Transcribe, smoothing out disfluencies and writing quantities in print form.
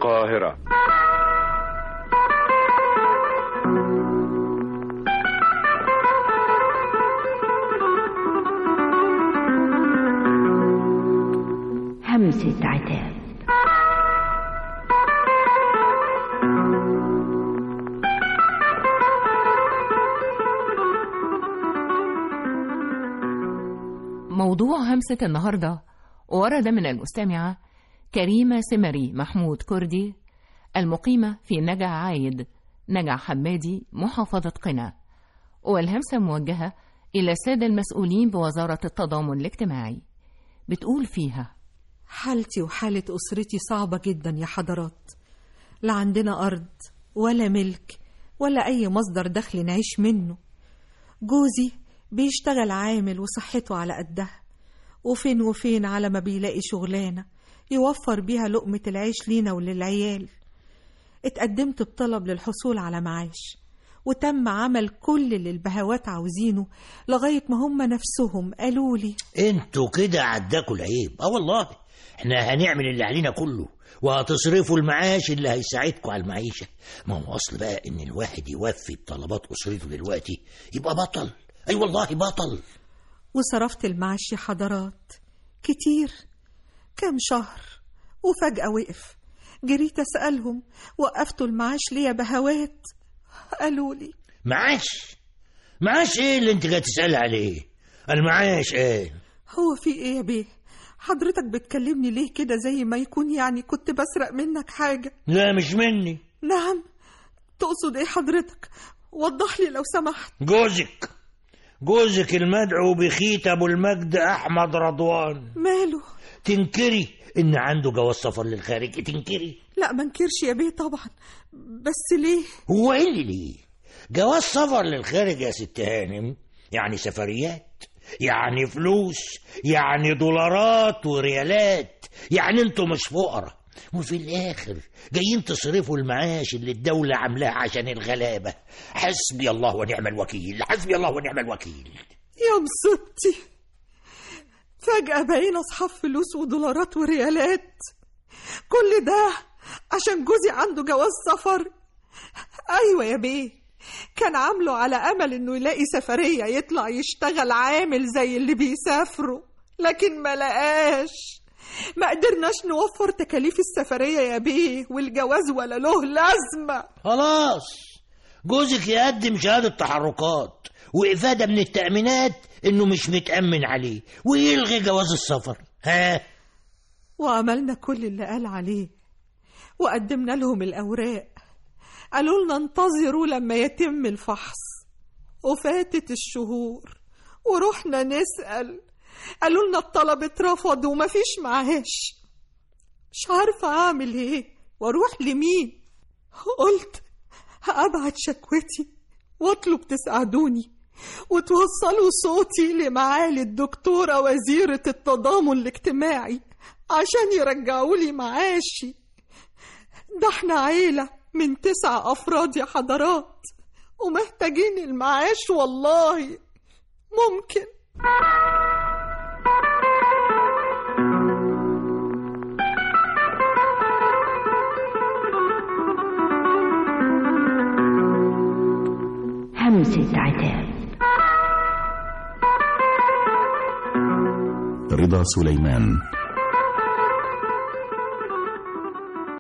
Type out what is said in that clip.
القاهرة. همسة عتاب. موضوع همسة النهاردة ورد من المستمعة كريمة سمري محمود كردي المقيمة في نجع عايد نجع حمادي محافظة قنا، والهمسة موجهة إلى السادة المسؤولين بوزارة التضامن الاجتماعي. بتقول فيها: حالتي وحالة أسرتي صعبة جدا يا حضرات، لا عندنا أرض ولا ملك ولا أي مصدر دخل نعيش منه. جوزي بيشتغل عامل وصحته على قدها، وفين وفين على ما بيلاقي شغلانة يوفر بيها لقمة العيش لينا وللعيال. اتقدمت بطلب للحصول على معاش، وتم عمل كل اللي البهوات عاوزينه لغاية ما هم نفسهم قالوا لي: انتوا كده عداكوا العيب. والله احنا هنعمل اللي علينا كله، وهتصرفوا المعاش اللي هيساعدكوا على المعيشة. ما هو أصل بقى إن الواحد يوفي بطلبات أسرته دلوقتي يبقى بطل. أي والله بطل. وصرفت المعاش يا حضرات كتير، كام شهر، وفجأة وقف. جريت أسألهم: وقفتوا المعاش ليه يا بهوات؟ قالوا لي: معاش ايه اللي انت جاي تسأل عليه؟ المعاش ايه؟ هو في ايه يا بيه؟ حضرتك بتكلمني ليه كده زي ما يكون يعني كنت بسرق منك حاجة؟ لا مش مني. نعم، تقصد ايه حضرتك؟ وضح لي لو سمحت. جوزك المدعو بخيت ابو المجد احمد رضوان ماله؟ تنكري ان عنده جواز سفر للخارج؟ تنكري؟ لا ما انكرش يا بيه طبعا، بس ليه؟ هو ايه اللي ليه؟ جواز سفر للخارج يا ست هانم يعني سفريات، يعني فلوس، يعني دولارات وريالات، يعني انتوا مش فقراء، وفي الاخر جايين تصرفوا المعاش اللي الدولة عاملاه عشان الغلابة. حسبي الله ونعم الوكيل، حسبي الله ونعم الوكيل. يا مصيبتي، فجأة بقينا أصحاب فلوس ودولارات وريالات، كل ده عشان جوزي عنده جواز سفر. أيوة يا بيه، كان عامله على أمل إنه يلاقي سفرية يطلع يشتغل عامل زي اللي بيسافروا، لكن ما لقاش. ما قدرناش نوفر تكاليف السفرية يا بيه، والجواز ولا له لازمة. خلاص جوزك يقدم شهادة تحركات وإفادة من التأمينات إنه مش متأمن عليه، ويلغي جواز السفر. وعملنا كل اللي قال عليه، وقدمنا لهم الأوراق، قالوا لنا انتظروا لما يتم الفحص. وفاتت الشهور ورحنا نسأل، قالوا لنا الطلب اترفض ومفيش معاش. مش عارفة أعمل إيه وأروح لمين. قلت هأبعت شكوتي واطلب تساعدوني وتوصلوا صوتي لمعالي الدكتورة وزيرة التضامن الاجتماعي عشان يرجعوا لي معاشي. ده احنا عيلة من 9 أفراد يا حضرات، ومحتاجين المعاش والله. ممكن همسة عتاب. رضا سليمان.